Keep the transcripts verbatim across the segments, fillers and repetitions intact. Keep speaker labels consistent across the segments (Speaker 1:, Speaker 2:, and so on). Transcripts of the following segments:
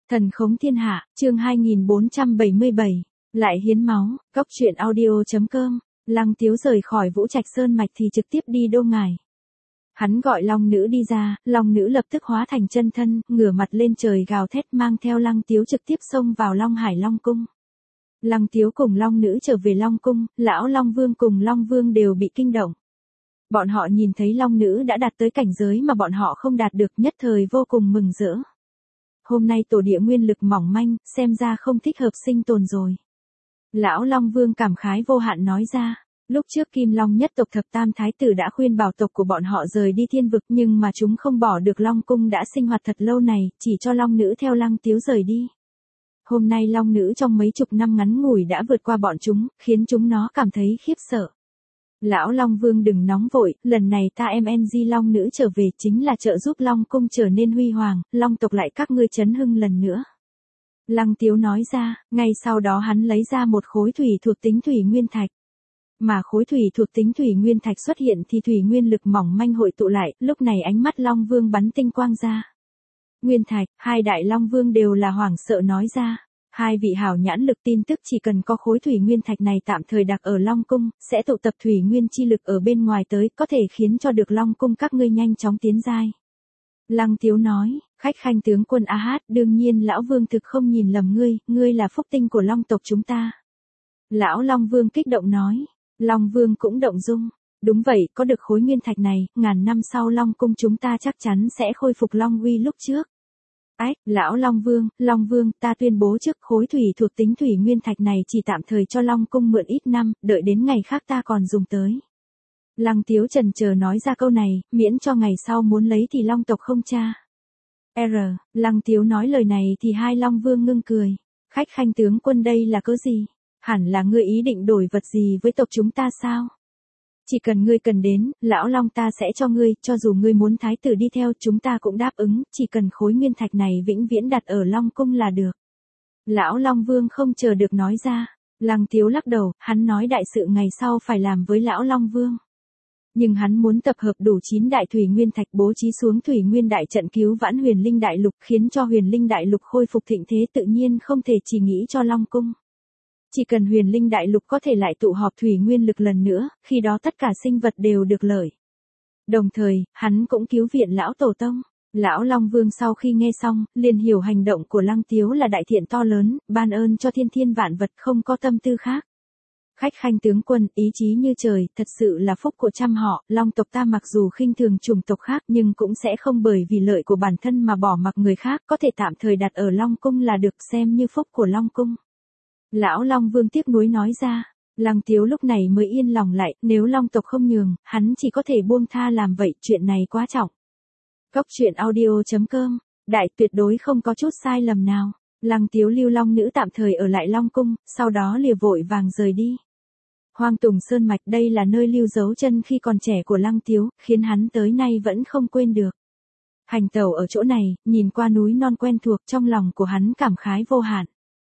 Speaker 1: Thần khống thiên hạ, chương hai nghìn bốn trăm bảy mươi bảy, lại hiến máu, cóc truyện audio.com, Lăng Tiếu rời khỏi Vũ Trạch Sơn Mạch thì trực tiếp đi Đô Ngải. Hắn gọi Long Nữ đi ra, Long Nữ lập tức hóa thành chân thân, ngửa mặt lên trời gào thét mang theo Lăng Tiếu trực tiếp xông vào Long Hải Long Cung. Lăng Tiếu cùng Long Nữ trở về Long Cung, lão Long Vương cùng Long Vương đều bị kinh động. Bọn họ nhìn thấy Long Nữ đã đạt tới cảnh giới mà bọn họ không đạt được, nhất thời vô cùng mừng rỡ. Hôm nay tổ địa nguyên lực mỏng manh, xem ra không thích hợp sinh tồn rồi. Lão Long Vương cảm khái vô hạn nói ra, lúc trước Kim Long nhất tộc thập tam thái tử đã khuyên bảo tộc của bọn họ rời đi thiên vực, nhưng mà chúng không bỏ được Long Cung đã sinh hoạt thật lâu này, chỉ cho Long Nữ theo Lăng Tiếu rời đi. Hôm nay Long Nữ trong mấy chục năm ngắn ngủi đã vượt qua bọn chúng, khiến chúng nó cảm thấy khiếp sợ. Lão Long Vương đừng nóng vội, lần này ta em en giê Long Nữ trở về chính là trợ giúp Long Cung trở nên huy hoàng, Long tộc lại các ngươi chấn hưng lần nữa. Lăng Tiếu nói ra, ngay sau đó hắn lấy ra một khối thủy thuộc tính thủy nguyên thạch. Mà khối thủy thuộc tính thủy nguyên thạch xuất hiện thì thủy nguyên lực mỏng manh hội tụ lại, lúc này ánh mắt Long Vương bắn tinh quang ra. Nguyên thạch, hai đại Long Vương đều là hoảng sợ nói ra. Hai vị hảo nhãn lực tin tức chỉ cần có khối thủy nguyên thạch này tạm thời đặt ở Long Cung, sẽ tụ tập thủy nguyên chi lực ở bên ngoài tới, có thể khiến cho được Long Cung các ngươi nhanh chóng tiến giai. Lăng Tiếu nói, khách khanh tướng quân A Hát, đương nhiên lão Vương thực không nhìn lầm ngươi, ngươi là phúc tinh của Long tộc chúng ta. Lão Long Vương kích động nói, Long Vương cũng động dung, đúng vậy, có được khối nguyên thạch này, ngàn năm sau Long Cung chúng ta chắc chắn sẽ khôi phục Long uy lúc trước. Ách, lão Long Vương, Long Vương, ta tuyên bố trước khối thủy thuộc tính thủy nguyên thạch này chỉ tạm thời cho Long Cung mượn ít năm, đợi đến ngày khác ta còn dùng tới. Lăng Tiếu chần chờ nói ra câu này, miễn cho ngày sau muốn lấy thì Long tộc không tra. R, Lăng Tiếu nói lời này thì hai Long Vương ngưng cười. Khách khanh tướng quân đây là cớ gì? Hẳn là ngươi ý định đổi vật gì với tộc chúng ta sao? Chỉ cần ngươi cần đến, lão Long ta sẽ cho ngươi, cho dù ngươi muốn thái tử đi theo chúng ta cũng đáp ứng, chỉ cần khối nguyên thạch này vĩnh viễn đặt ở Long Cung là được. Lão Long Vương không chờ được nói ra, Lăng Tiếu lắc đầu, hắn nói đại sự ngày sau phải làm với lão Long Vương. Nhưng hắn muốn tập hợp đủ chín đại thủy nguyên thạch bố trí xuống thủy nguyên đại trận cứu vãn huyền linh đại lục, khiến cho huyền linh đại lục khôi phục thịnh thế, tự nhiên không thể chỉ nghĩ cho Long Cung. Chỉ cần huyền linh đại lục có thể lại tụ họp thủy nguyên lực lần nữa, khi đó tất cả sinh vật đều được lợi. Đồng thời, hắn cũng cứu viện lão tổ tông. Lão Long Vương sau khi nghe xong, liền hiểu hành động của Lăng Tiếu là đại thiện to lớn, ban ơn cho thiên thiên vạn vật, không có tâm tư khác. Khách khanh tướng quân, ý chí như trời, thật sự là phúc của trăm họ, Long tộc ta mặc dù khinh thường chủng tộc khác nhưng cũng sẽ không bởi vì lợi của bản thân mà bỏ mặc người khác, có thể tạm thời đặt ở Long Cung là được, xem như phúc của Long Cung. Lão Long Vương tiếc nuối nói ra, Lăng Tiếu lúc này mới yên lòng lại, nếu Long tộc không nhường, hắn chỉ có thể buông tha làm vậy, chuyện này quá trọng. Cóc truyện audio.com, đại tuyệt đối không có chút sai lầm nào. Lăng Tiếu lưu Long Nữ tạm thời ở lại Long Cung, sau đó lìa vội vàng rời đi. Hoang Tùng Sơn Mạch đây là nơi lưu dấu chân khi còn trẻ của Lăng Tiếu, khiến hắn tới nay vẫn không quên được. Hành tẩu ở chỗ này, nhìn qua núi non quen thuộc, trong lòng của hắn cảm khái vô hạn.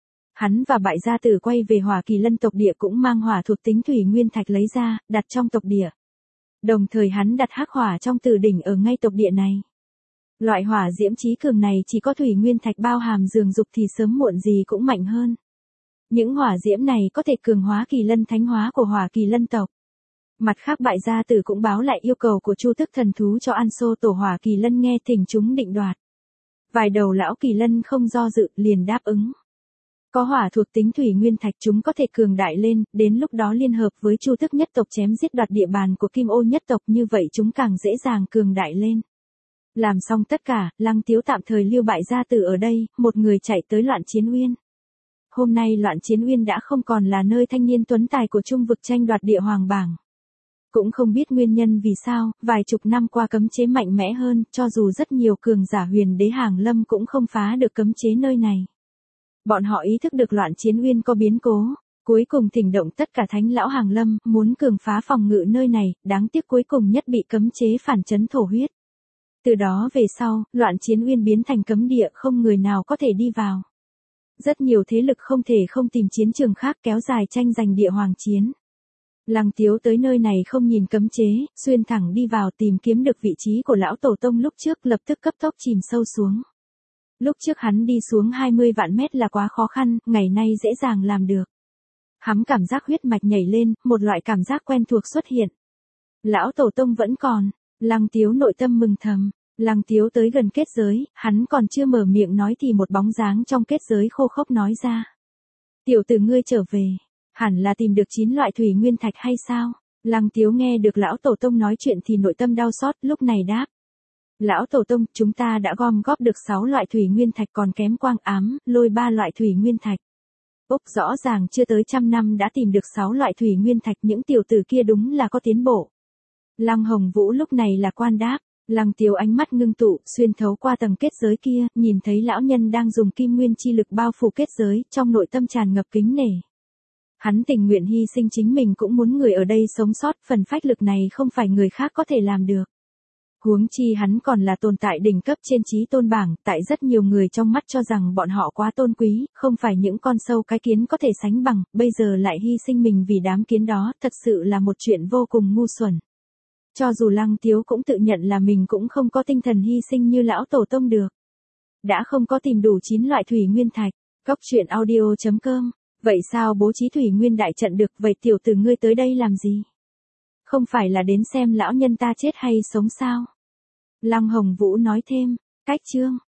Speaker 1: Hắn và Bại Gia Tử quay về Hỏa Kỳ Lân tộc địa cũng mang hỏa thuộc tính thủy nguyên thạch lấy ra, đặt trong tộc địa. Đồng thời hắn đặt hắc hỏa trong Tử đỉnh ở ngay tộc địa này. Loại hỏa diễm chí cường này chỉ có thủy nguyên thạch bao hàm dường dục thì sớm muộn gì cũng mạnh hơn. Những hỏa diễm này có thể cường hóa Kỳ Lân thánh hóa của Hỏa Kỳ Lân tộc. Mặt khác Bại Gia Tử cũng báo lại yêu cầu của Chu Tức thần thú cho An Xô tổ Hỏa Kỳ Lân, nghe thỉnh chúng định đoạt. Vài đầu lão Kỳ Lân không do dự, liền đáp ứng. Có hỏa thuộc tính thủy nguyên thạch chúng có thể cường đại lên, đến lúc đó liên hợp với Chu Tức nhất tộc chém giết đoạt địa bàn của Kim Ô nhất tộc, như vậy chúng càng dễ dàng cường đại lên. Làm xong tất cả, Lăng Tiếu tạm thời lưu Bại Gia Tử ở đây, một người chạy tới Loạn Chiến Uyên. Hôm nay Loạn Chiến Uyên đã không còn là nơi thanh niên tuấn tài của Trung vực tranh đoạt địa hoàng bảng. Cũng không biết nguyên nhân vì sao, vài chục năm qua cấm chế mạnh mẽ hơn, cho dù rất nhiều cường giả huyền đế hàng lâm cũng không phá được cấm chế nơi này. Bọn họ ý thức được Loạn Chiến Uyên có biến cố, cuối cùng thỉnh động tất cả thánh lão hàng lâm, muốn cường phá phòng ngự nơi này, đáng tiếc cuối cùng nhất bị cấm chế phản chấn thổ huyết. Từ đó về sau, Loạn Chiến Uyên biến thành cấm địa, không người nào có thể đi vào. Rất nhiều thế lực không thể không tìm chiến trường khác kéo dài tranh giành địa hoàng chiến. Lăng Tiếu tới nơi này không nhìn cấm chế, xuyên thẳng đi vào tìm kiếm được vị trí của lão tổ tông lúc trước, lập tức cấp tốc chìm sâu xuống. Lúc trước hắn đi xuống hai mươi vạn mét là quá khó khăn, ngày nay dễ dàng làm được. Hắn cảm giác huyết mạch nhảy lên, một loại cảm giác quen thuộc xuất hiện. Lão tổ tông vẫn còn, Lăng Tiếu nội tâm mừng thầm. Lăng Tiếu tới gần kết giới, hắn còn chưa mở miệng nói thì một bóng dáng trong kết giới khô khốc nói ra. Tiểu tử ngươi trở về, hẳn là tìm được chín loại thủy nguyên thạch hay sao? Lăng Tiếu nghe được lão tổ tông nói chuyện thì nội tâm đau xót, lúc này đáp. Lão tổ tông, chúng ta đã gom góp được sáu loại thủy nguyên thạch, còn kém quang ám, lôi ba loại thủy nguyên thạch. Úc rõ ràng chưa tới trăm năm đã tìm được sáu loại thủy nguyên thạch, những tiểu tử kia đúng là có tiến bộ. Lăng Hồng Vũ lúc này là quan đáp. Lăng Tiếu ánh mắt ngưng tụ, xuyên thấu qua tầng kết giới kia, nhìn thấy lão nhân đang dùng kim nguyên chi lực bao phủ kết giới, trong nội tâm tràn ngập kính nể. Hắn tình nguyện hy sinh chính mình cũng muốn người ở đây sống sót, phần phách lực này không phải người khác có thể làm được. Huống chi hắn còn là tồn tại đỉnh cấp trên chí tôn bảng, tại rất nhiều người trong mắt cho rằng bọn họ quá tôn quý, không phải những con sâu cái kiến có thể sánh bằng, bây giờ lại hy sinh mình vì đám kiến đó, thật sự là một chuyện vô cùng ngu xuẩn. Cho dù Lăng Tiếu cũng tự nhận là mình cũng không có tinh thần hy sinh như lão tổ tông được. Đã không có tìm đủ chín loại thủy nguyên thạch, Cốc truyện audio chấm com. Vậy sao bố trí thủy nguyên đại trận được, vậy tiểu tử ngươi tới đây làm gì? Không phải là đến xem lão nhân ta chết hay sống sao? Lăng Hồng Vũ nói thêm, cách chương.